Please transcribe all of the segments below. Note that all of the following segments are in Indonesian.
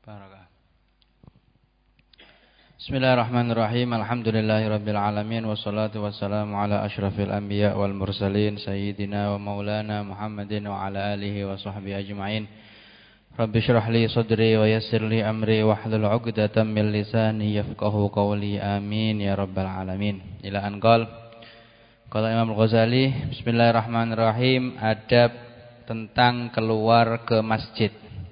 Barakah. Bismillahirrahmanirrahim. Alhamdulillahirabbil alamin wassalatu wassalamu ala asyrafil anbiya wal mursalin sayyidina wa maulana Muhammadin wa ala alihi wa sahbihi ajmain. Rabbi shrah li sadri wa yassir li amri wahlul 'uqdatam min lisani yafqahu qawli. Amin ya rabbal alamin. Ila an qala Imam Al-Ghazali, bismillahirrahmanirrahim, adab tentang keluar ke masjid.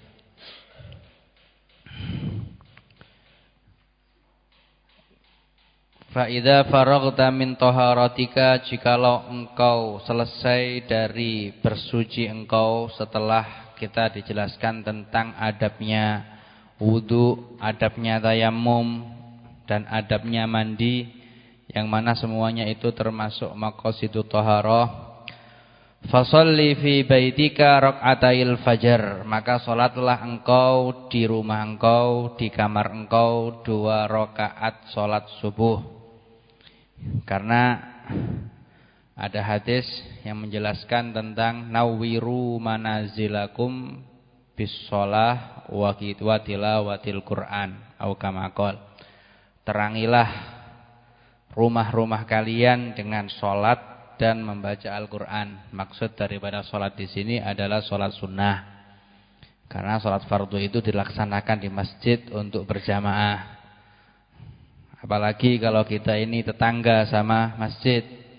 Fa idza faraghta min taharatika, jikalau engkau selesai dari bersuci engkau, setelah kita dijelaskan tentang adabnya wudu, adabnya tayammum, dan adabnya mandi, yang mana semuanya itu termasuk maqasidut taharah. Fasalli fi baitika rak'atail fajar, maka salatlah engkau di rumah engkau, di kamar engkau 2 rakaat salat subuh. Karena ada hadis yang menjelaskan tentang nawwiru manazilakum bis shalah wa tilawatil Qur'an atau kama qala. Terangilah rumah-rumah kalian dengan salat dan membaca Al-Qur'an. Maksud daripada salat di sini adalah salat sunnah. Karena salat fardu itu dilaksanakan di masjid untuk berjamaah. Apalagi kalau kita ini tetangga sama masjid,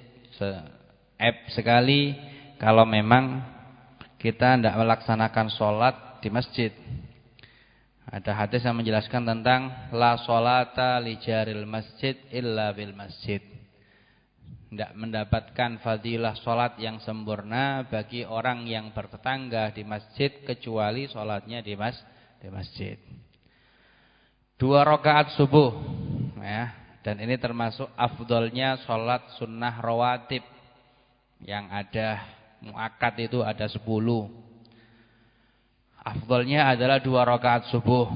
sekali kalau memang kita tidak melaksanakan sholat di masjid. Ada hadis yang menjelaskan tentang la sholata li jaril masjid illa bil masjid. Tidak mendapatkan fadilah sholat yang sempurna bagi orang yang bertetangga di masjid kecuali sholatnya di masjid. 2 rakaat subuh, ya, dan ini termasuk afdolnya sholat sunnah rawatib yang ada muakkad itu ada 10. Afdolnya adalah 2 rakaat subuh.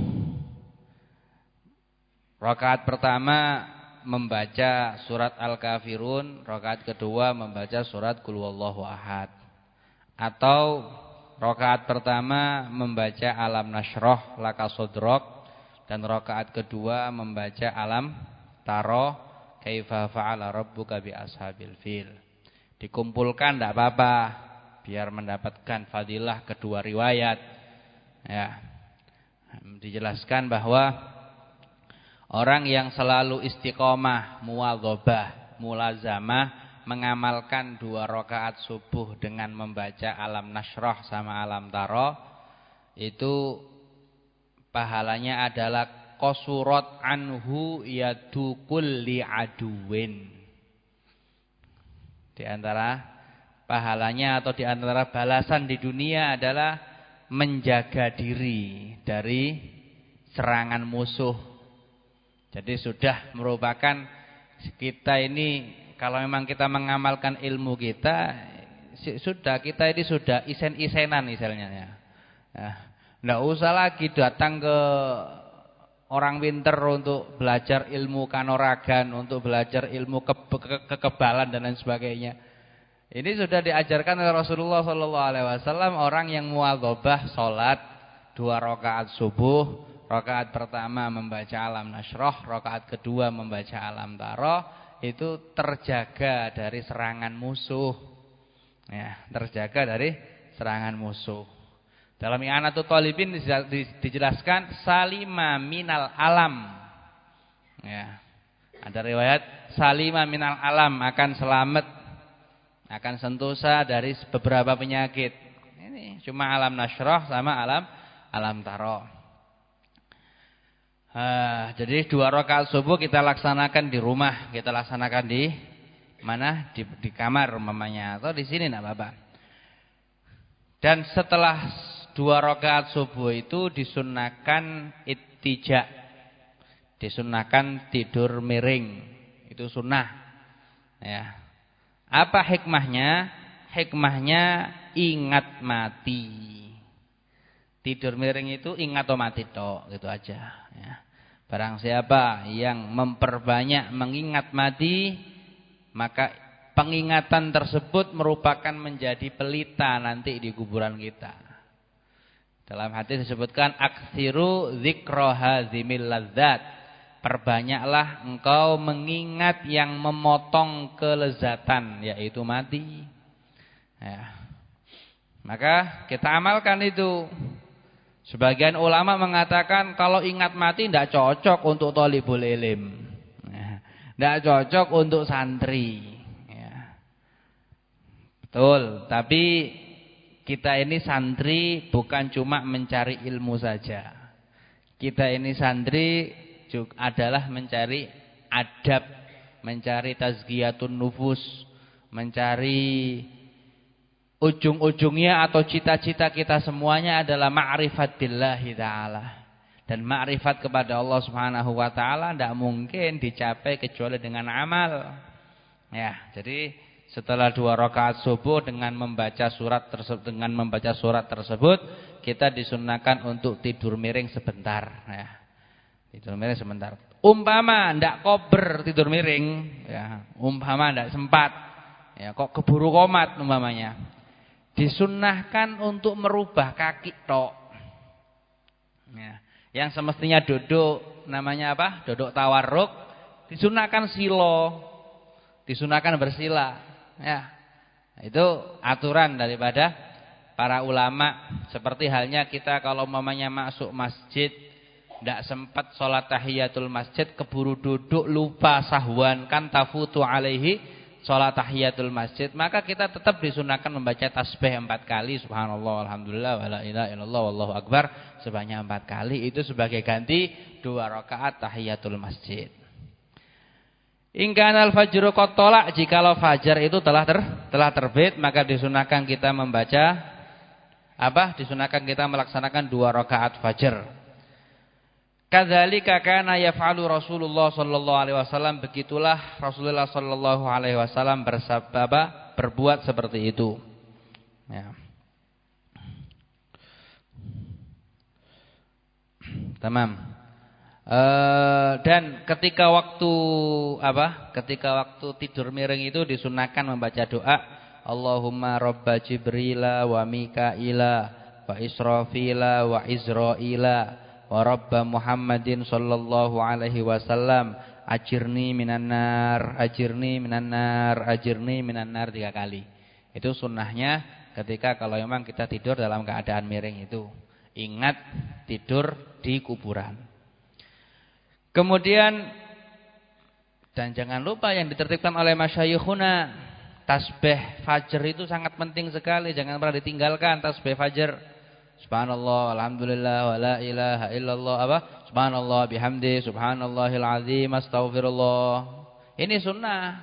Rakaat pertama membaca surat Al-Kafirun, rakaat kedua membaca surat Qul Huwallahu Ahad. Atau rakaat pertama membaca Alam Nashrah Laka Sodrok, dan rakaat kedua membaca Alam Taro Kaifa Fa'ala Rabbuka bi Ashabil Fil. Dikumpulkan tidak apa-apa, biar mendapatkan fadilah kedua riwayat. Ya. Dijelaskan bahwa orang yang selalu istiqomah, muwadhabah, mulazamah, mengamalkan 2 rakaat subuh dengan membaca Alam Nashrah sama Alam Taro, itu pahalanya adalah qasurat anhu yadu kulli aduwin. Di antara pahalanya atau di antara balasan di dunia adalah menjaga diri dari serangan musuh. Jadi sudah merupakan kita ini, kalau memang kita mengamalkan ilmu kita, kita ini sudah isen-isenan misalnya ya. Nggak usah lagi datang ke orang pinter untuk belajar ilmu kanuragan, untuk belajar ilmu kekebalan dan lain sebagainya. Ini sudah diajarkan oleh Rasulullah SAW. Orang yang muwadhabah salat 2 rakaat subuh, rakaat pertama membaca Alam Nashrah, rakaat kedua membaca Alam Taro, itu terjaga dari serangan musuh. Ya, terjaga dari serangan musuh. Dalam I'anatul Talibin dijelaskan salima minal alam. Ya. Ada riwayat salima minal alam, akan selamat, akan sentosa dari beberapa penyakit. Ini cuma Alam Nashrah sama Alam Taro. Jadi 2 rakaat subuh kita laksanakan di rumah, kita laksanakan di mana? Di kamar umpamanya, atau di sini enggak apa-apa. Dan setelah 2 rakaat subuh itu disunnahkan ittija, disunnahkan tidur miring, itu sunnah. Ya. Apa hikmahnya? Hikmahnya ingat mati. Tidur miring itu ingat atau mati tok, gitu aja. Ya. Barang siapa yang memperbanyak mengingat mati, maka pengingatan tersebut merupakan menjadi pelita nanti di kuburan kita. Dalam hadis disebutkan aktsiru dzikra hadzimil ladzat. Perbanyaklah engkau mengingat yang memotong kelezatan, yaitu mati. Ya. Maka kita amalkan itu. Sebagian ulama mengatakan kalau ingat mati tidak cocok untuk thalibul ilm. Tidak cocok untuk santri. Ya. Betul, tapi kita ini santri bukan cuma mencari ilmu saja. Kita ini santri juga adalah mencari adab, mencari tazkiyatun nufus, mencari ujung-ujungnya atau cita-cita kita semuanya adalah ma'rifat billahi ta'ala. Dan ma'rifat kepada Allah Subhanahu wa taala tidak mungkin dicapai kecuali dengan amal. Ya, jadi setelah 2 rakaat subuh dengan membaca surat tersebut, kita disunahkan untuk tidur miring sebentar, ya. Tidur miring sebentar. Umpama ndak kober tidur miring, ya. Umpama ndak sempat, ya, kok keburu komat umpamanya. Disunahkan untuk merubah kaki tok. Ya. Yang semestinya duduk namanya apa? Duduk tawarruk, disunahkan silo. Disunahkan bersila. Ya. Itu aturan daripada para ulama. Seperti halnya kita kalau umpamanya masuk masjid tidak sempat sholat tahiyatul masjid, keburu duduk, lupa sahwan, kan tafutu alaihi sholat tahiyatul masjid, maka kita tetap disunahkan membaca tasbih 4 kali, subhanallah, alhamdulillah, wala ilaha illallah, wallahu akbar, sebanyak 4 kali. Itu sebagai ganti 2 rakaat tahiyatul masjid. In kana al-fajru qad tala', jikalau fajar itu telah terbit, maka disunahkan kita membaca apa? Disunahkan kita melaksanakan 2 rakaat fajar. Kadzalika kana yaf'alu Rasulullah sallallahu alaihi wasallam, begitulah Rasulullah sallallahu alaihi wasallam berbuat seperti itu. Ya. Tamam. Dan ketika waktu tidur miring itu disunahkan membaca doa, Allahumma rabba Jibrila wa Mikaila wa Israfila wa Izraila wa rabba Muhammadin sallallahu alaihi wasallam ajirni minan nar, ajirni minan nar, ajirni minan nar 3 kali. Itu sunnahnya ketika kalau memang kita tidur dalam keadaan miring itu. Ingat tidur di kuburan. Kemudian dan jangan lupa yang ditertibkan oleh masyayikhuna, tasbih fajar itu sangat penting sekali, jangan pernah ditinggalkan tasbih fajar. Subhanallah, alhamdulillah, wa la ilaha illallah, subhanallah bihamdi, subhanallahil azim, astaghfirullah. Ini sunnah.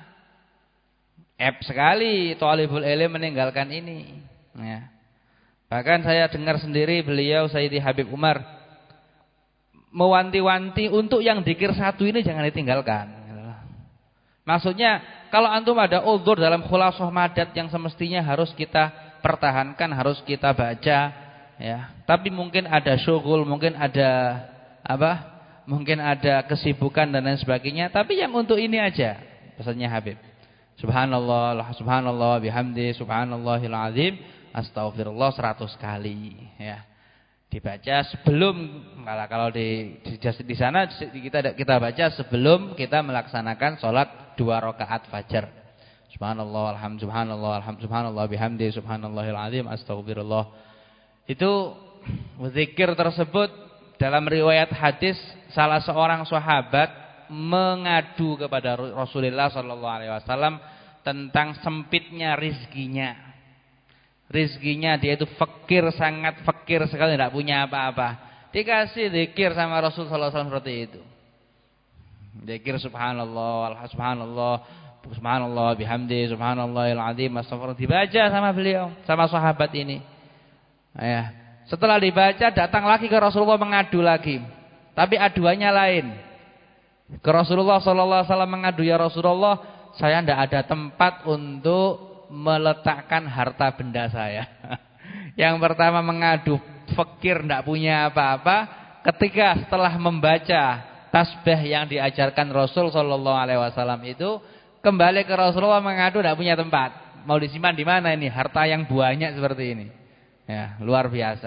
Sekali thalibul ilm meninggalkan ini. Ya. Bahkan saya dengar sendiri beliau Sayyidi Habib Umar mewanti-wanti untuk yang dzikir 1 ini jangan ditinggalkan. Maksudnya kalau antum ada uzur dalam khulasah madat yang semestinya harus kita pertahankan, harus kita baca. Ya, tapi mungkin ada syughul, mungkin ada mungkin ada kesibukan dan lain sebagainya, tapi yang untuk ini aja pesannya Habib. Subhanallah, subhanallah bihamdi, subhanallahil azim, astaghfirullah 100 kali, ya. Dibaca sebelum, kalau di sana kita baca sebelum kita melaksanakan sholat 2 rakaat fajar. Subhanallah, alhamdulillah, subhanallah bihamdi, subhanallahil azim, astaghfirullah. Itu zikir tersebut dalam riwayat hadis salah seorang sahabat mengadu kepada Rasulullah sallallahu alaihi wasallam tentang sempitnya rizkinya. Rizkinya dia itu fakir, sangat fakir sekali, tidak punya apa-apa. Dikasih zikir sama Rasul sallallahu alaihi wasallam seperti itu. Zikir subhanallah, subhanallah, subhanallah bihamdi, subhanallahil azim, astaghfirullah, dibaca sama beliau, sama sahabat ini. Ya. Setelah dibaca datang lagi ke Rasulullah mengadu lagi. Tapi aduannya lain. Ke Rasulullah sallallahu alaihi wasallam mengadu, ya Rasulullah, saya tidak ada tempat untuk meletakkan harta benda saya. Yang pertama mengadu fakir, tidak punya apa-apa. Ketika setelah membaca tasbih yang diajarkan Rasul sallallahu alaihi wasallam itu, kembali ke Rasulullah mengadu tidak punya tempat. Mau disimpan di mana ini harta yang banyak seperti ini? Ya, luar biasa.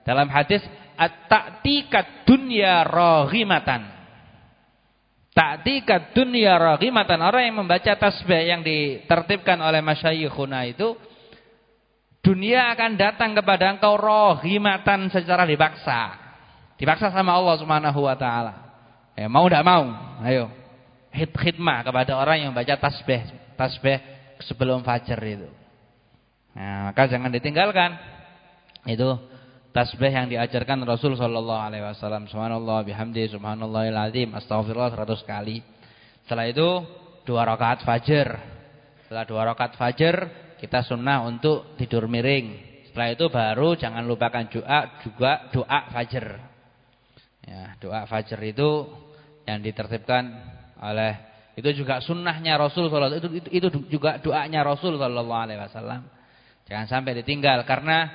Dalam hadis at-ta'tikat dunya raghimatan. Ta'tikat dunya raghimatan. Orang yang membaca tasbih yang ditertibkan oleh masyayikhuna itu, dunia akan datang kepada engkau raghimatan secara dipaksa. Dipaksa sama Allah Subhanahu wa taala. Ya, mau enggak mau? Ayo. Khidmah kepada orang yang membaca tasbih sebelum fajar itu. Nah, maka jangan ditinggalkan. Itu tasbih yang diajarkan Rasul sallallahu alaihi wasallam. Subhanallah bihamdi subhanallahil azim, astagfirullah 100 kali. Setelah itu 2 rakaat fajar. Setelah 2 rakaat fajar kita sunnah untuk tidur miring. Setelah itu baru jangan lupakan doa fajar. Ya, doa fajar itu yang ditertibkan oleh, itu juga sunnahnya Rasul sallallahu alaihi wasallam. Itu juga doanya Rasul sallallahu alaihi wasallam. Jangan sampai ditinggal, karena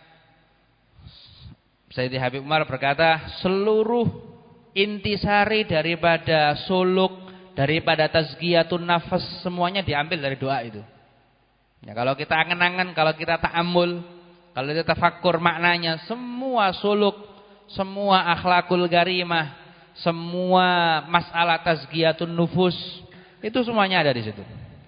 Sayyidi Habib Umar berkata, seluruh intisari daripada suluk, daripada tazkiyatun nafas, semuanya diambil dari doa itu. Ya, kalau kita angen-angen, kalau kita ta'ammul, kalau kita tafakkur maknanya, semua suluk, semua akhlakul garimah, semua masalah tazkiyatun nufus, itu semuanya ada di situ.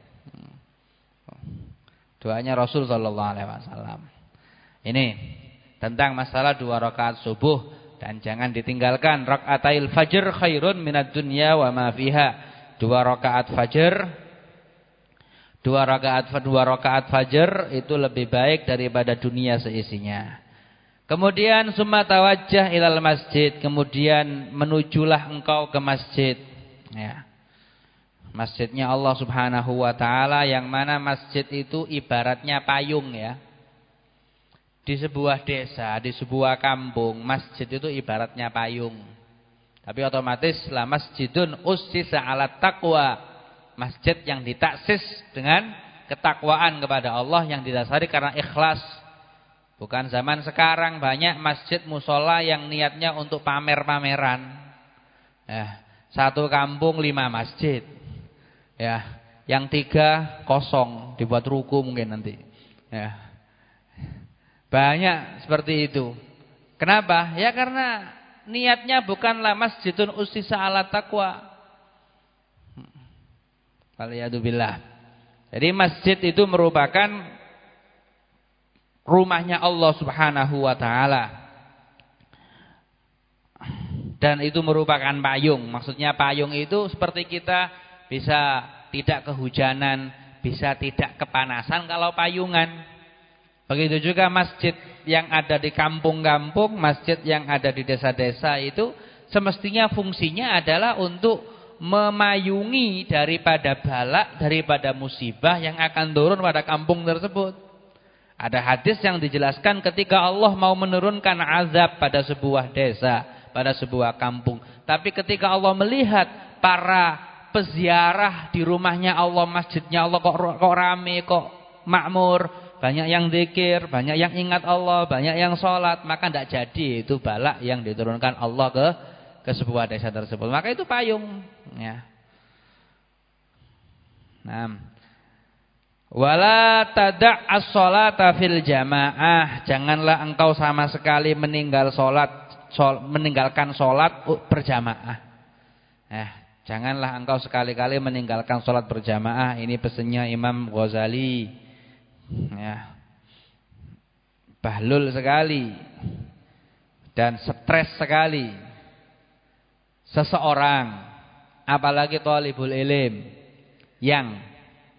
Doanya Rasul sallallahu alaihi wasallam. Ini tentang masalah 2 rakaat subuh, dan jangan ditinggalkan rakaatail fajr khairun minad dunya wa ma fiha. 2 rakaat fajar, 2 rakaat fajar itu lebih baik daripada dunia seisinya. Kemudian summa tawajjah ilal masjid, kemudian menujulah engkau ke masjid. Ya. Masjidnya Allah Subhanahu wa taala, yang mana masjid itu ibaratnya payung ya. Di sebuah desa, di sebuah kampung, masjid itu ibaratnya payung. Tapi otomatis la masjidun ussisa 'alat taqwa. Masjid yang ditaksis dengan ketakwaan kepada Allah, yang didasari karena ikhlas. Bukan zaman sekarang banyak masjid musola yang niatnya untuk pamer-pameran. Ya, satu kampung 5 masjid. Ya, yang 3 kosong, dibuat ruku mungkin nanti. Ya. Banyak seperti itu. Kenapa? Ya karena niatnya bukanlah masjidun ussisa 'ala taqwa. Waliyadzubillah. Jadi masjid itu merupakan rumahnya Allah Subhanahu wa taala. Dan itu merupakan payung. Maksudnya payung itu seperti kita bisa tidak kehujanan, bisa tidak kepanasan kalau payungan. Begitu juga masjid yang ada di kampung-kampung, masjid yang ada di desa-desa itu semestinya fungsinya adalah untuk memayungi daripada bala, daripada musibah yang akan turun pada kampung tersebut. Ada hadis yang dijelaskan ketika Allah mau menurunkan azab pada sebuah desa, pada sebuah kampung. Tapi ketika Allah melihat para peziarah di rumahnya Allah, masjidnya Allah kok rame, kok makmur, banyak yang zikir, banyak yang ingat Allah, banyak yang sholat, maka tidak jadi itu balak yang diturunkan Allah ke sebuah desa tersebut. Maka itu payung. Ya. Nah. Wala tada' as-sholata fil jamaah. Janganlah engkau sama sekali meninggalkan sholat berjamaah. Janganlah engkau sekali-kali meninggalkan sholat berjamaah. Ini pesannya Imam Ghazali. Ya. Bahlul sekali dan stres sekali seseorang, apalagi thalibul ilm, yang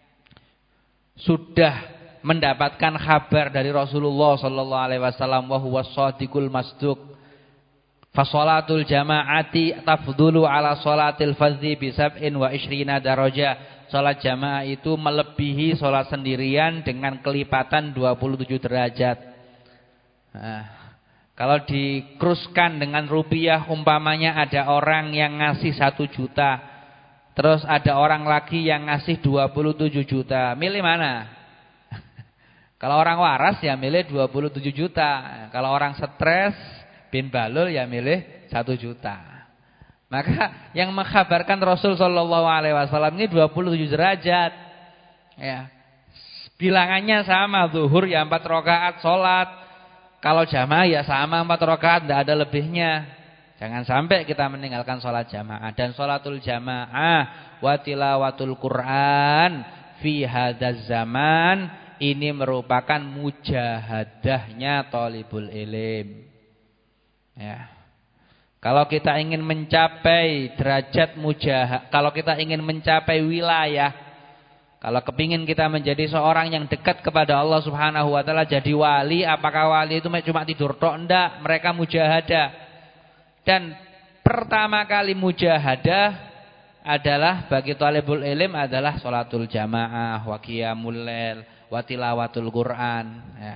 sudah mendapatkan kabar dari Rasulullah sallallahu alaihi wasallam wa huwa shadiqul masduq. Fa sholatul jamaati tafdhulu ala sholatil fardhi bi 27 darajah. Salat jamaah itu melebihi salat sendirian dengan kelipatan 27 derajat. Nah, kalau dikruskan dengan rupiah, umpamanya ada orang yang ngasih 1 juta. Terus ada orang lagi yang ngasih 27 juta. Milih mana? Kalau orang waras ya milih 27 juta. Kalau orang stres bin balul ya milih 1 juta. Maka yang mengkhabarkan Rasul sallallahu alaihi wasallam ini 27 derajat. Ya. Bilangannya sama, zuhur ya 4 rakaat salat, kalau jamaah ya sama 4 rakaat, tidak ada lebihnya. Jangan sampai kita meninggalkan sholat jamaah. Dan sholatul jamaah wa tilawatul Quran fi hadzal zaman ini merupakan mujahadahnya thalibul ilm. Ya. Kalau kita ingin mencapai derajat kalau kita ingin mencapai wilayah, kalau kepingin kita menjadi seorang yang dekat kepada Allah Subhanahu wa taala, jadi wali, apakah wali itu cuma tidur tok? Enggak, mereka mujahadah. Dan pertama kali mujahadah adalah bagi thalibul ilm adalah sholatul jamaah, wa qiyamul lail, wa tilawatul Quran, ya.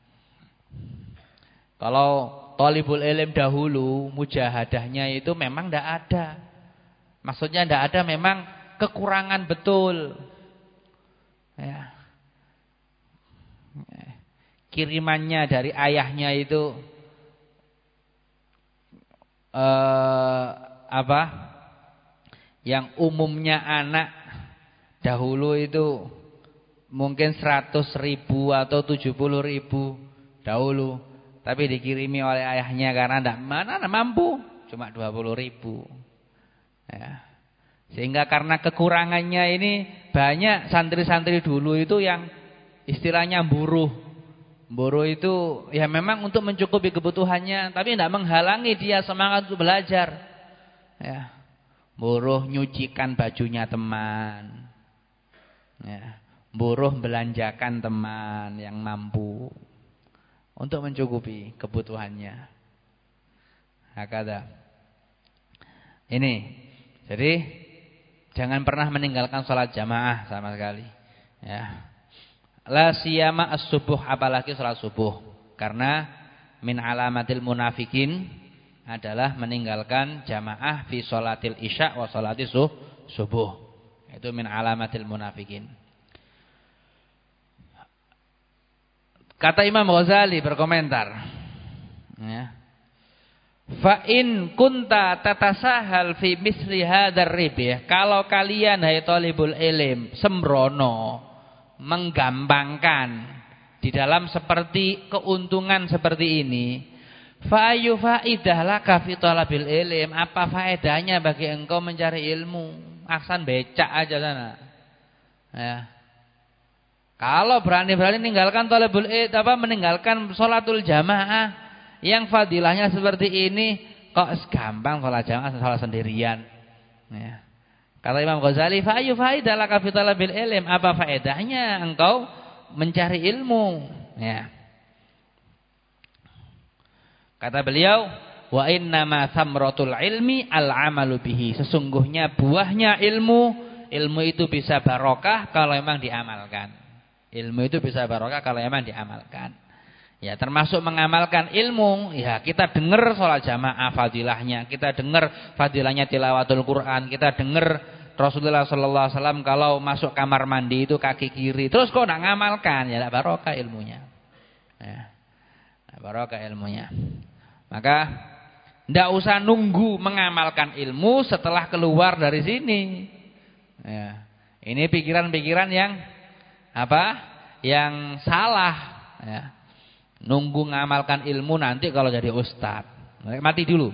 Kalau thalibul ilm dahulu mujahadahnya itu memang tidak ada. Maksudnya tidak ada, memang kekurangan betul. Ya. Kirimannya dari ayahnya itu yang umumnya anak dahulu itu mungkin 100.000 atau 70.000 dahulu, tapi dikirimi oleh ayahnya karena tidak mampu, cuma 20.000. Ya. Sehingga karena kekurangannya ini banyak santri-santri dulu itu yang istilahnya buruh. Buruh itu ya memang untuk mencukupi kebutuhannya, tapi tidak menghalangi dia semangat untuk belajar. Ya. Buruh nyucikan bajunya teman. Ya. Buruh belanjakan teman yang mampu untuk mencukupi kebutuhannya. Hakada. Ini. Jadi jangan pernah meninggalkan sholat jamaah sama sekali. Ya. La siyama as-subuh, apalagi sholat subuh. Karena min alamatil munafikin adalah meninggalkan jamaah fi sholatil isya wa sholatis subuh. Itu min alamatil munafikin. Kata Imam Ghazali berkomentar, ya. Fa in kunta tatasahal fi misli hadzal ribih, kalau kalian hai thalibul ilm sembrono, menggampangkan di dalam seperti keuntungan seperti ini, fa ayu faidah laka fi talabil ilm, apa faedahnya bagi engkau mencari ilmu? Aksan becak aja sana. Ya. Kalau berani-berani meninggalkan talabul ilm, meninggalkan sholatul jamaah yang fadilahnya seperti ini, kok gampang sholat jamaah sholat sendirian. Ya. Kata Imam Ghazali, fa ayu faidah laka fi talabil ilm, apa faedahnya engkau mencari ilmu? Ya. Kata beliau, wa innama thamratul ilmi al-amalu bihi. Sesungguhnya buahnya ilmu itu bisa barokah kalau memang diamalkan. Ilmu itu bisa barokah kalau memang diamalkan. Ya, termasuk mengamalkan ilmu, ya kita dengar sholat jamaah fadilahnya, kita dengar fadilahnya tilawatul Quran, kita dengar Rasulullah sallallahu alaihi wasallam kalau masuk kamar mandi itu kaki kiri. Terus kok enggak ngamalkan, ya enggak barokah ilmunya. Ya. Enggak barokah ilmunya. Maka enggak usah nunggu mengamalkan ilmu setelah keluar dari sini. Ya. Ini pikiran-pikiran yang yang salah, ya. Nunggu ngamalkan ilmu nanti kalau jadi ustaz. Mati dulu.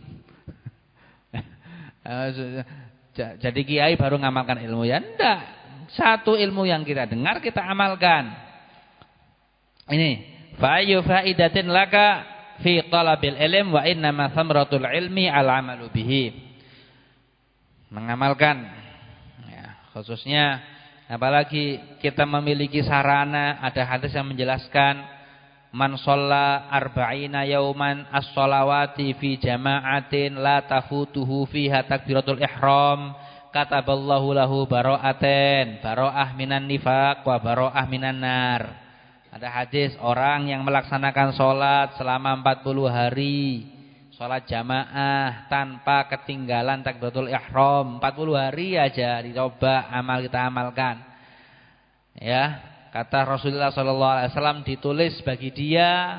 Jadi kiai baru ngamalkan ilmu, ya enggak. Satu ilmu yang kita dengar kita amalkan. Ini fa ayu faidatin laka fi talabil ilm wa innama thamratul ilmi al amalu bihi. Mengamalkan, ya, khususnya apalagi kita memiliki sarana, ada hadis yang menjelaskan man shalla arba'ina yauman as-shalawati fi jama'atin la tafutuhu fiha takbiratul ihram kataballahu lahu bara'aten, bara'ah minan nifaq wa bara'ah minan nar. Ada hadis orang yang melaksanakan sholat selama 40 hari, sholat jamaah tanpa ketinggalan takbiratul ihram, 40 hari aja dicoba kita amalkan. Ya, kata Rasulullah SAW, ditulis bagi dia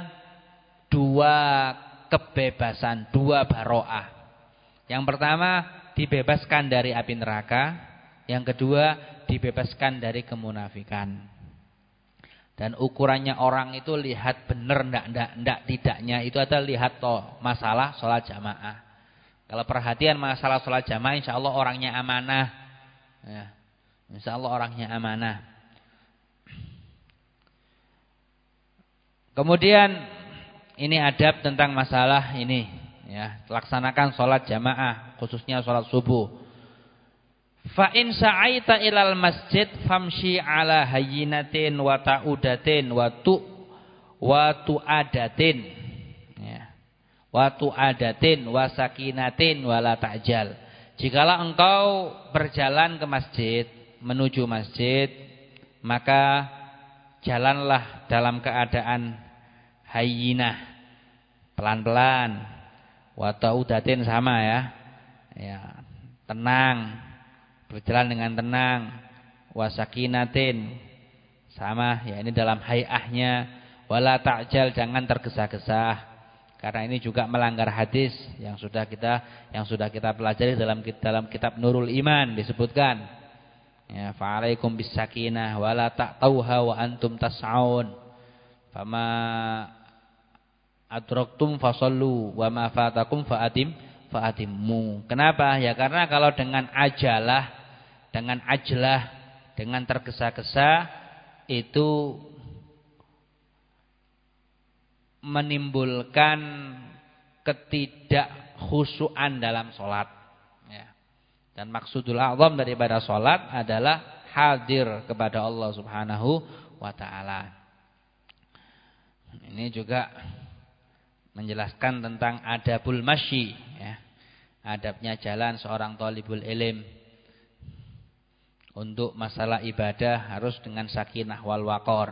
2 kebebasan, 2 baro'ah. Yang pertama dibebaskan dari api neraka, yang kedua dibebaskan dari kemunafikan. Dan ukurannya orang itu lihat benar ndak tidaknya itu adalah lihat masalah sholat jamaah. Kalau perhatian masalah sholat jamaah, insya Allah orangnya amanah. Ya, insya Allah orangnya amanah. Kemudian ini adab tentang masalah ini. Ya, laksanakan sholat jamaah, khususnya sholat subuh. Fa in sa'aita ilal masjid famshi ala hayyinatin wa ta'udatin wa tu'adatin, ya, wa tu'adatin wa sakinatin wa la ta'jal. Jikalau engkau berjalan ke masjid, menuju masjid, maka jalanlah dalam keadaan hayyinah, pelan-pelan, wa ta'udatin sama ya, tenang, berjalan dengan tenang, wasakinatin sama ya, ini dalam hayahnya, wala ta'jal, jangan tergesa-gesa, karena ini juga melanggar hadis yang sudah kita pelajari dalam kitab Nurul Iman disebutkan ya, fa'alaikum bisakinah wala ta'tauha wa antum tas'aun fama adraktum fasallu wa ma fatakum fa'atimmu. Kenapa? Ya karena kalau dengan ajlah, dengan tergesa-gesa itu menimbulkan ketidakkhusyuan dalam sholat. Ya. Dan maksudul a'zam daripada sholat adalah hadir kepada Allah Subhanahu wa ta'ala. Ini juga menjelaskan tentang adabul masyi, ya. Adabnya jalan seorang thalibul ilm. Untuk masalah ibadah harus dengan sakinah wal waqar.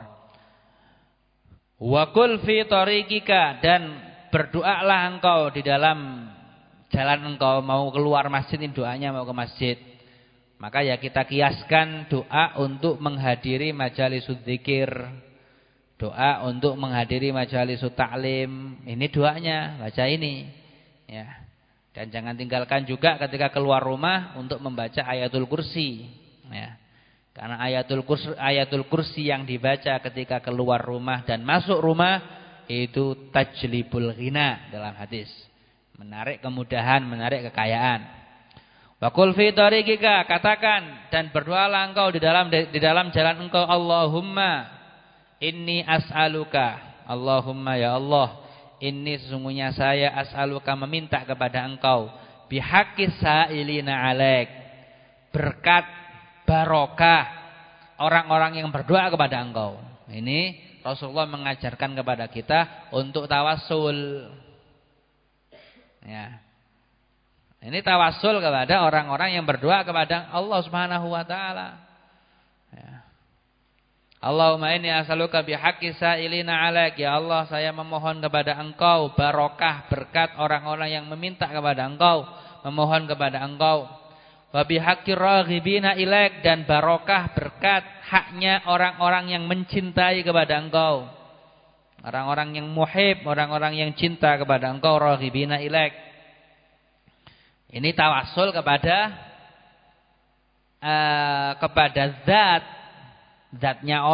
Wa qul fi tariqika, dan berdoalah engkau di dalam jalan engkau, mau keluar masjid ini doanya mau ke masjid. Maka ya kita kiaskan doa untuk menghadiri majalisud dzikir, doa untuk menghadiri majalisut ta'lim. Ini doanya, baca ini. Ya. Dan jangan tinggalkan juga ketika keluar rumah untuk membaca ayatul kursi. Ya. Karena ayatul kursi yang dibaca ketika keluar rumah dan masuk rumah itu tajlibul ghina dalam hadis, menarik kemudahan, menarik kekayaan. Wa qul fi tariqika, katakan dan berdoalah engkau di dalam jalan engkau, Allahumma inni as'aluka, Allahumma ya Allah, inni sesungguhnya saya as'aluka meminta kepada engkau, bihaqqis sa'ilina alaik, berkat barokah orang-orang yang berdoa kepada engkau. Ini Rasulullah mengajarkan kepada kita untuk tawassul. Ya. Ini tawassul kepada orang-orang yang berdoa kepada Allah Subhanahu wa taala. Ya. Allahumma inni as'aluka bihaqqi sa'ilina 'alaik, ya Allah saya memohon kepada engkau barokah berkat orang-orang yang meminta kepada engkau, memohon kepada engkau. Wa bihaqqi raghibina ilaik, dan barokah berkat haknya orang-orang yang mencintai kepada engkau. Orang-orang yang muhib, orang-orang yang cinta kepada engkau, raghibina ilaik. Ini tawassul kepada zatnya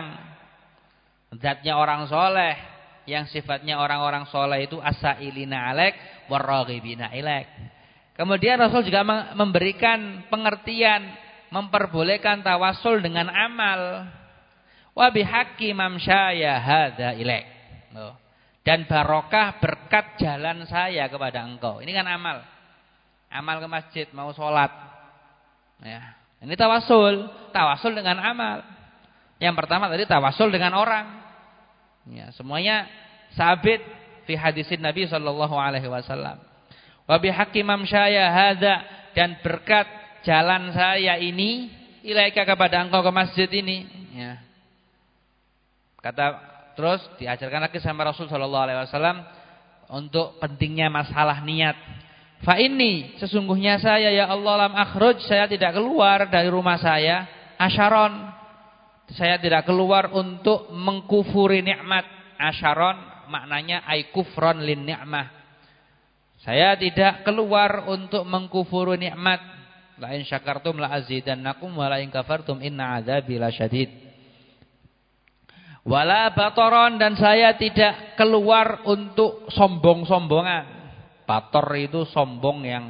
orang soleh, yang sifatnya orang-orang soleh itu as-sa'ilina alaik war-raghibina ilaik. Kemudian Rasul juga memberikan pengertian, memperbolehkan tawassul dengan amal. Wa bihaqqi mamsyaya hadza ilaik. Dan barokah berkat jalan saya kepada engkau. Ini kan amal. Amal ke masjid, mau sholat. Ya. Ini tawassul dengan amal. Yang pertama tadi tawassul dengan orang. Ya, semuanya sabit fi hadisin Nabi sallallahu alaihi wasallam. Wa bihaqqi mamsyaya hadza, dan berkat jalan saya ini ilaika kepada engkau ke masjid ini. Ya. Terus diajarkan lagi sama Rasul sallallahu alaihi wasallam untuk pentingnya masalah niat. Fa inni, sesungguhnya saya ya Allah lam akhruj, saya tidak keluar dari rumah saya asyaron. Saya tidak keluar untuk mengkufuri nikmat. Asyaron maknanya ay kufron lin ni'mah. Saya tidak keluar untuk mengkufuri nikmat. La in syakartum la azidannakum wa la in kafartum inna adzabi lasyadid. Wala batoron, dan saya tidak keluar untuk sombong-sombongan. Bator itu sombong yang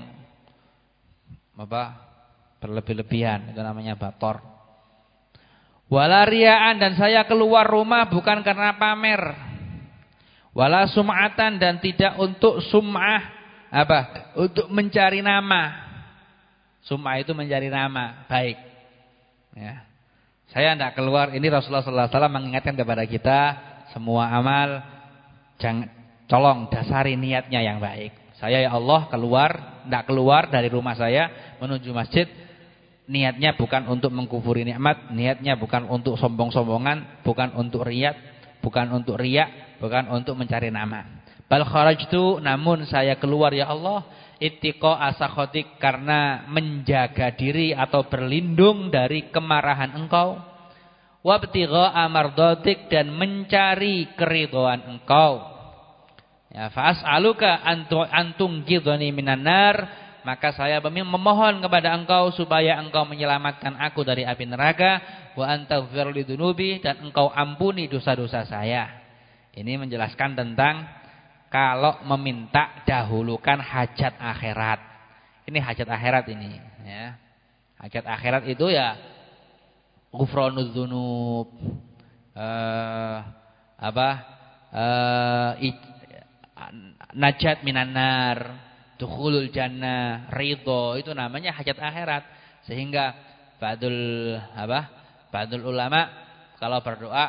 berlebih-lebihan, itu namanya bator. Wala riaan, dan saya keluar rumah bukan karena pamer. Wala sum'atan, dan tidak untuk sum'ah, untuk mencari nama. Sum'ah itu mencari nama baik. Ya. Saya tidak keluar, ini Rasulullah SAW mengingatkan kepada kita, semua amal jangan, tolong dasari niatnya yang baik. Saya ya Allah tidak keluar dari rumah saya menuju masjid, niatnya bukan untuk mengkufuri nikmat, niatnya bukan untuk sombong-sombongan, bukan untuk riak, bukan untuk mencari nama. Bal kharajtu, namun saya keluar ya Allah, ittiqa asakhotik, karena menjaga diri atau berlindung dari kemarahan Engkau, wabtigha amardatik, dan mencari keridhaan Engkau. Ya, fa'as'aluka antungqidhani minan nar, maka saya memohon kepada Engkau supaya Engkau menyelamatkan aku dari api neraka, wa antaghfir li dzunubi, dan Engkau ampuni dosa-dosa saya. Ini menjelaskan tentang kalau meminta dahulukan hajat akhirat. Ini hajat akhirat ini, ya. Hajat akhirat itu ya ghufranudz dzunub, najat minan nar, dukhulul jannah, ridho, itu namanya hajat akhirat. Sehingga ba'dul ulama kalau berdoa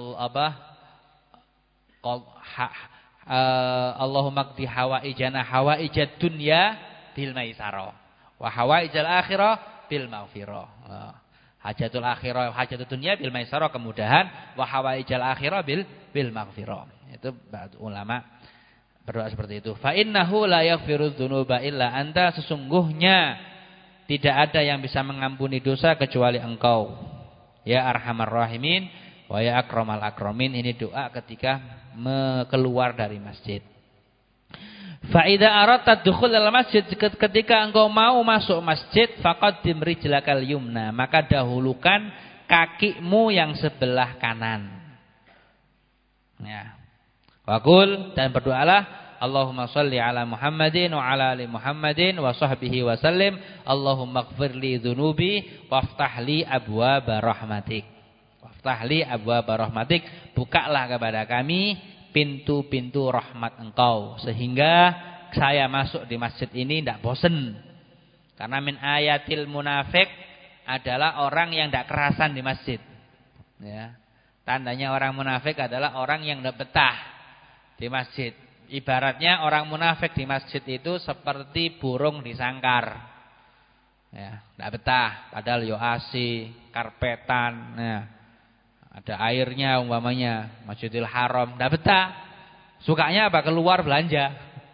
Allahumma qdi hawaijana hawaijad dunya bil maisarah wa hawaijal akhirah bil maghfirah. Hajatul akhirah, hajatul dunya bil maisarah, kemudahan, wa hawaijal akhirah bil maghfirah. Itu ulama berdoa seperti itu. Fa innahu la yaghfirudz dzunuba illa anta, sesungguhnya tidak ada yang bisa mengampuni dosa kecuali Engkau. Ya arhamar rahimin wa ya akramal akramin. Ini doa ketika keluar dari masjid. Fa idza aradta dukhul al masjid, ketika engkau mau masuk masjid, faqaddim rijlakal yumna, maka dahulukan kakimu yang sebelah kanan. Ya. Waqul, dan berdoalah, Allahumma shalli ala Muhammadin wa ala ali Muhammadin wa sahbihi wa sallim. Allahumma ighfirli dzunubi waftah li abwaaba rahmatik. Waftah li abwaaba rahmatik. Bukalah kepada kami pintu-pintu rahmat Engkau, sehingga saya masuk di masjid ini tidak bosan. Karena min ayatil munafik adalah orang yang tidak kerasan di masjid. Ya. Tandanya orang munafik adalah orang yang tidak betah di masjid. Ibaratnya orang munafik di masjid itu seperti burung di sangkar. Ya, tidak betah, padahal yo AC, karpetan, ya. Ada airnya umpamanya, Masjidil Haram, tidak betah. Sukanya apa? Keluar belanja.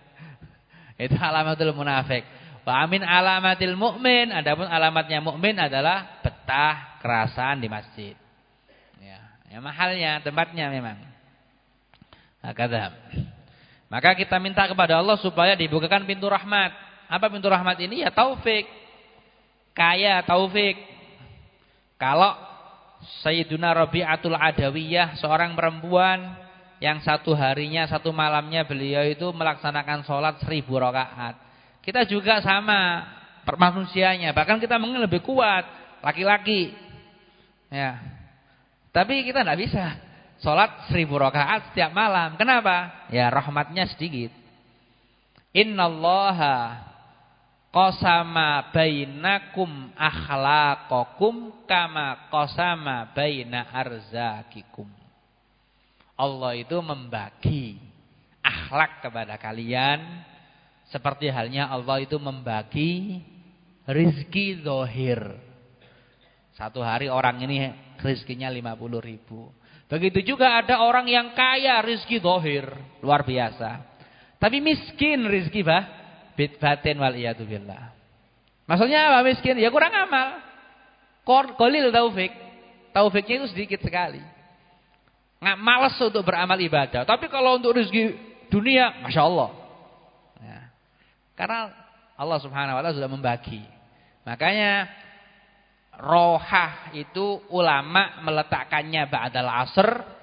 Itu alamatul munafik. Wa amin alamatil mukmin, adapun alamatnya mukmin adalah betah, kerasan di masjid. Ya mahalnya, tempatnya memang. Hakadha. Maka kita minta kepada Allah supaya dibukakan pintu rahmat. Apa pintu rahmat ini? Ya taufik. Kaya taufik. Kalau Sayyiduna Rabi'atul Adawiyah, seorang perempuan yang satu harinya, satu malamnya beliau itu melaksanakan sholat 1000 rakaat. Kita juga sama manusianya, bahkan kita mungkin lebih kuat, laki-laki. Ya. Tapi kita tidak bisa sholat 1000 rakaat setiap malam. Kenapa? Ya rahmatnya sedikit. Innallaha qasama bainakum akhlaqakum kama qasama baina arzakikum. Allah itu membagi akhlak kepada kalian seperti halnya Allah itu membagi rizki zahir. Satu hari orang ini rizkinya 50.000. Begitu juga ada orang yang kaya rizki zahir, luar biasa. Tapi miskin rizki batin wal iyadu billah. Maksudnya apa miskin? Ya kurang amal. Qalil taufik. Taufiknya itu sedikit sekali. Nggak malas untuk beramal ibadah. Tapi kalau untuk rezeki dunia, Masya Allah. Ya. Karena Allah subhanahu wa ta'ala sudah membagi. Makanya rohah itu ulama meletakkannya ba'dal asr.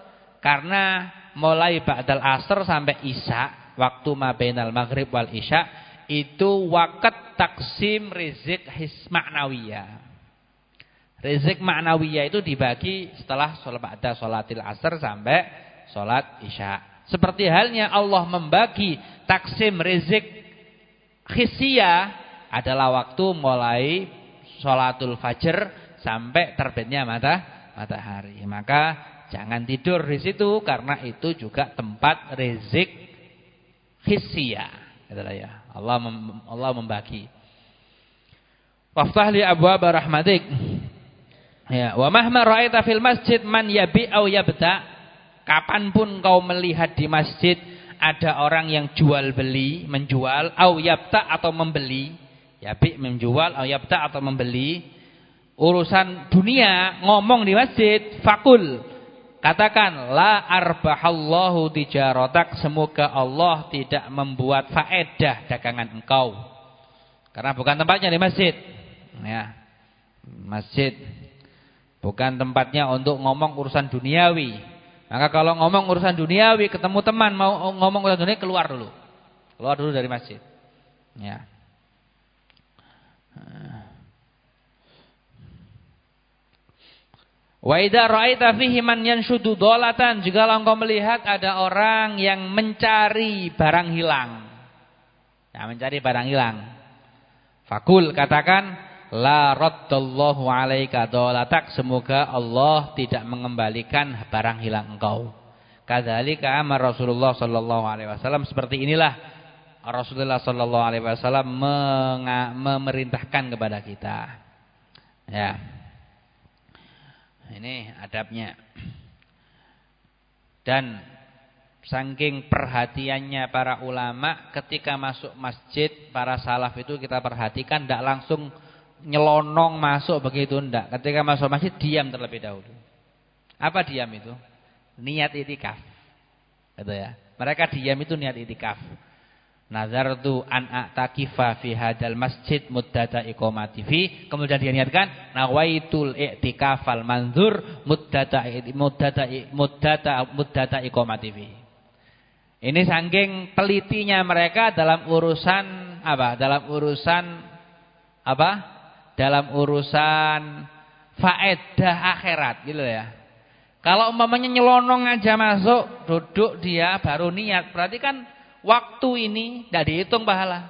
Karena mulai ba'dal asr sampai isya, waktu ma bainal maghrib wal isya, itu waqt taksim rizq ma'nawiyah. Rizq ma'nawiyah itu dibagi setelah ba'da sholatil asr sampai sholat isya. Seperti halnya Allah membagi taksim rizq hissiyah adalah waktu mulai sholatul fajr sampai terbitnya matahari. Maka jangan tidur di situ karena itu juga tempat rizq hissiyah. Itulah ya. Allah membagi. Waftah li abwaab rahmatik. Ya, wa mahma ra'aita fil masjid man yabi au yabta. Kapanpun kau melihat di masjid ada orang yang jual beli, menjual, au yabta atau membeli. Yabi menjual, au yabta atau membeli. Urusan dunia ngomong di masjid, fakul. Katakan la arbahallahu tijaratak, semoga Allah tidak membuat faedah dagangan engkau. Karena bukan tempatnya di masjid. Ya. Masjid bukan tempatnya untuk ngomong urusan duniawi. Maka kalau ngomong urusan duniawi, ketemu teman mau ngomong urusan dunia, keluar dulu. Keluar dulu dari masjid. Ya. Wa idza ra'aita fihi man yanshudu dhalatan, jika engkau melihat ada orang yang mencari barang hilang. Ya, mencari barang hilang. Fakul, katakan la raddallahu alaika dhalatak, semoga Allah tidak mengembalikan barang hilang engkau. Kadzalika amar Rasulullah sallallahu alaihi wasallam, seperti inilah Rasulullah sallallahu alaihi wasallam memerintahkan kepada kita. Ya. Ini adabnya. Dan saking perhatiannya para ulama ketika masuk masjid, para salaf itu kita perhatikan tidak langsung nyelonong masuk begitu, enggak. Ketika masuk masjid diam terlebih dahulu. Apa diam itu? Niat itikaf. Gitu ya. Mereka diam itu niat itikaf. Nazartu an a'takifa fi hadzal masjid muddata iqamati fi, kemudian dia niatkan nawaitul i'tikafal manzur muddata iqamati fi. Ini saking telitinya mereka dalam urusan apa? Dalam urusan faedah akhirat gitu ya. Kalau umpamanya nyelonong aja masuk, duduk dia baru niat, berarti kan waktu ini tidak dihitung pahala.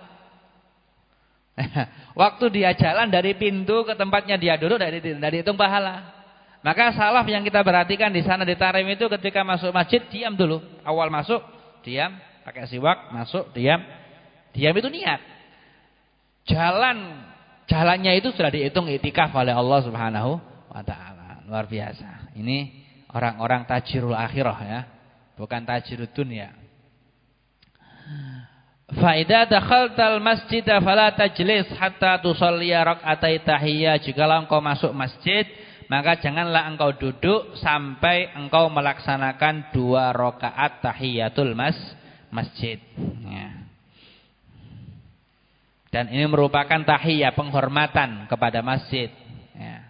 Waktu dia jalan dari pintu ke tempatnya dia duduk tidak dihitung pahala. Maka salaf yang kita perhatikan di sana di Tarim itu ketika masuk masjid diam dulu. Awal masuk diam, pakai siwak, masuk diam. Diam itu niat. Jalannya itu sudah dihitung itikaf oleh Allah Subhanahu wa taala. Luar biasa. Ini orang-orang tajirul akhirah ya, bukan tajirud dunya. Fa idza dakhaltal masjid fala tajlis hatta tusalli rak'atai tahiyyah. Jika engkau masuk masjid, maka janganlah engkau duduk sampai engkau melaksanakan 2 rakaat tahiyatul masjid. Ya. Dan ini merupakan tahiyah, penghormatan kepada masjid. Ya.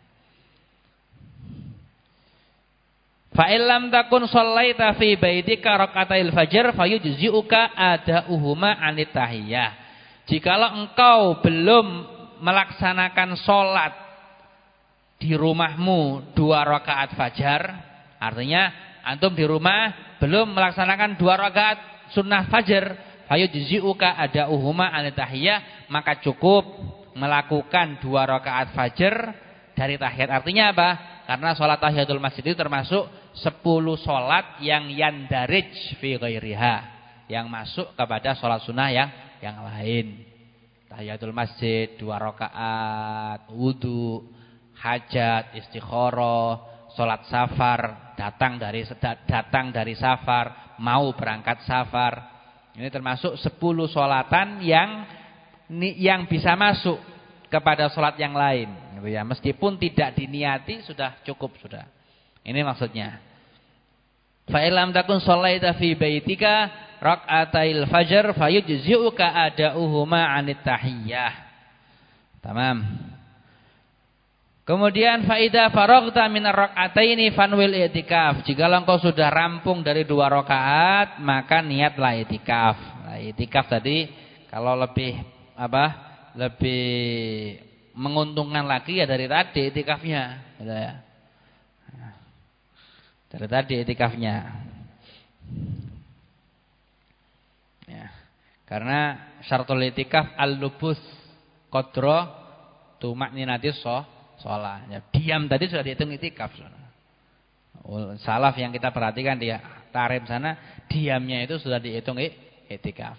Fa illam takun shallaita fi baitika rak'atail fajr fayujzi'uka ada'uhuma 'anit tahiyyah. Jikalau engkau belum melaksanakan salat di rumahmu 2 rakaat fajar, artinya antum di rumah belum melaksanakan 2 rakaat sunnah fajar, fayujzi'uka ada'uhuma 'anit tahiyyah, maka cukup melakukan 2 rakaat fajar dari tahiyat. Artinya apa? Karena sholat tahiyatul masjid itu termasuk 10 sholat yang yandarij fi ghairiha, yang masuk kepada sholat sunnah yang lain. Tahiyatul masjid 2 rakaat, wudu, hajat, istikharah, sholat safar, datang dari safar, mau berangkat safar. Ini termasuk 10 sholatan yang bisa masuk kepada sholat yang lain, gitu ya. Meskipun tidak diniati sudah cukup sudah. Ini maksudnya. Fa illam takun shallaita fi baitika rak'atail fajr fayujzi'uka ada'uhuma 'anit tahiyyah. Tamam. Kemudian faida faraghta minar rak'ataini fanwil i'tikaf. Jika engkau sudah rampung dari 2 rakaat, maka niatlah i'tikaf. Nah, i'tikaf tadi kalau lebih lebih menguntungkan lagi ya dari tadi i'tikafnya, gitu ya. Dari tadi i'tikafnya. Ya. Karena syaratul i'tikaf al-lubus qadra tumakninatis sholat. Ya, diam tadi sudah dihitung i'tikaf. Salaf yang kita perhatikan di Tarim sana, diamnya itu sudah dihitung i'tikaf.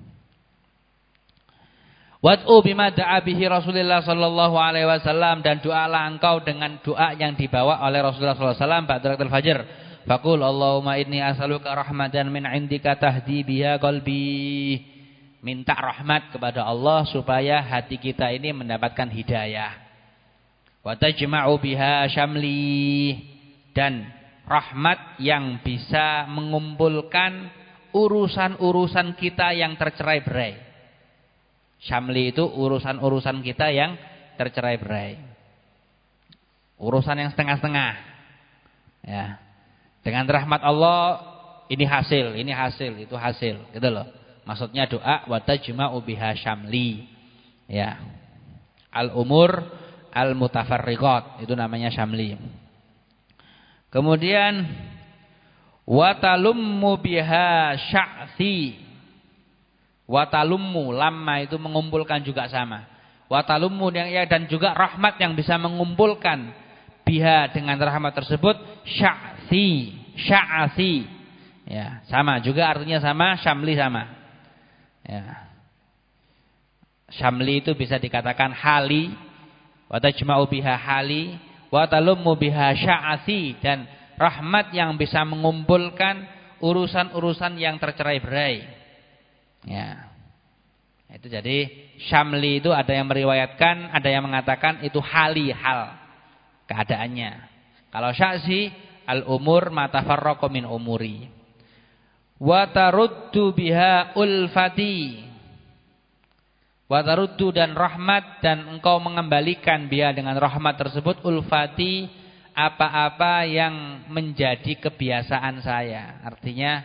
Wad'u bima da'a bihi Rasulullah sallallahu alaihi wasallam, dan doalah engkau dengan doa yang dibawa oleh Rasulullah sallallahu alaihi wasallam ba'da salatul fajr. Faqul Allahumma inni as'aluka rahmatan min 'indika tahdi biha qalbi. Minta rahmat kepada Allah supaya hati kita ini mendapatkan hidayah. Wa tajma'u biha syamli, dan rahmat yang bisa mengumpulkan urusan-urusan kita yang tercerai-berai. Syamli itu urusan-urusan kita yang tercerai-berai. Urusan yang setengah-setengah. Ya. Dengan rahmat Allah ini hasil, itu hasil, gitu loh. Maksudnya doa wa tajma'u biha syamli. Ya. Al-umur al-mutafarriqat, itu namanya syamli. Kemudian wa talummu biha sya'thi. Watalummu, lamma itu mengumpulkan juga sama. Watalummu dan juga rahmat yang bisa mengumpulkan biha dengan rahmat tersebut sya'asi. Ya, sama juga artinya sama, syamli sama. Ya. Syamli itu bisa dikatakan hali, wa tajma'u biha hali, wa talummu biha sya'asi, dan rahmat yang bisa mengumpulkan urusan-urusan yang tercerai-berai. Ya. Itu jadi syamli itu ada yang meriwayatkan, ada yang mengatakan itu hali, hal keadaannya. Kalau sya'si al-umur ma tafarraqa min umuri. Wa taruddu biha ulfati. Wa taruddu, dan rahmat, dan engkau mengembalikan biha dengan rahmat tersebut ulfati, apa-apa yang menjadi kebiasaan saya. Artinya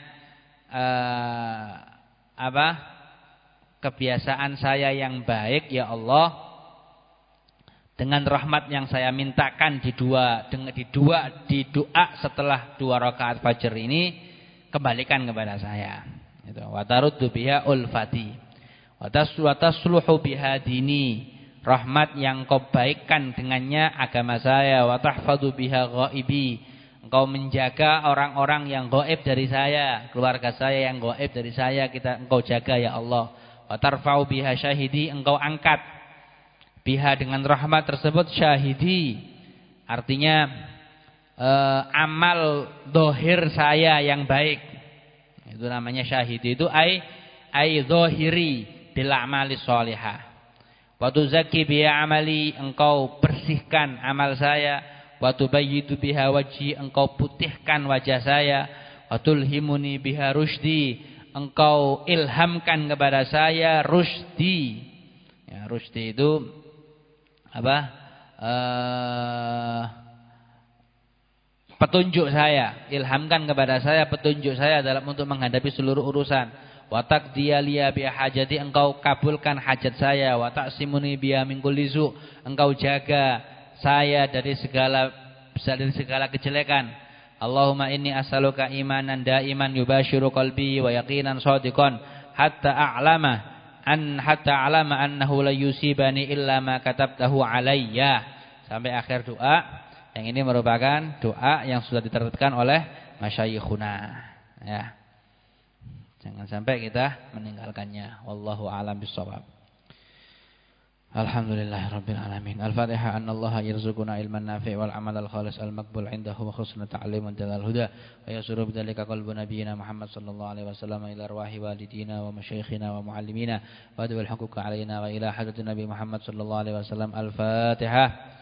kebiasaan saya yang baik ya Allah, dengan rahmat yang saya mintakan di doa setelah 2 rakaat fajar ini, kembalikan kepada saya. Itu wa taruddu biha ulfati wa tasluhu biha dini, rahmat yang kau baikkan dengannya agama saya. Wa tahfadzu biha ghaibi, engkau menjaga orang-orang yang gaib dari saya, keluarga saya yang gaib dari saya, engkau jaga ya Allah. Wa tarfa'u biha syahidi, engkau angkat biha dengan rahmat tersebut syahidi, artinya amal dohir saya yang baik. Itu namanya syahidi, itu ai zahiri bil amali shalihah. Wa tuzakki biha amali, engkau bersihkan amal saya. Wa tubayyidu biha wajhi, engkau putihkan wajah saya. Wa tulhimuni biha rusydi, engkau ilhamkan kepada saya rusydi. Ya, rusydi itu petunjuk saya. Ilhamkan kepada saya petunjuk saya dalam untuk menghadapi seluruh urusan. Wa taqdiya liya bi hajati, engkau kabulkan hajat saya. Wa ta'simuni biha min kulli su, engkau jaga saya dari segala kejelekan. Allahumma inni as'aluka imanan daiman yubashiru qalbi wa yaqinan shadiqan hatta a'lama annahu la yusibani illa ma katabtahu alayya. Sampai akhir doa. Yang ini merupakan doa yang sudah ditertibkan oleh masyayikhuna. Ya. Jangan sampai kita meninggalkannya. Wallahu a'lam bishawab. Alhamdulillahirabbil alamin. Al-Fatihah. Anallaha yarzuquna ilman nafi' wal amal al-khalis al-maqbul 'indahu wa husnul ta'lim wa jalal huda wa yasuru bidzalika qalbu nabiyyina Muhammad sallallahu alaihi wasallam ila arwahi walidina wa masyayikhina wa muallimina wa adwal huquqa alaina wa ila hadratin nabi Muhammad sallallahu alaihi wasallam. Al-Fatihah.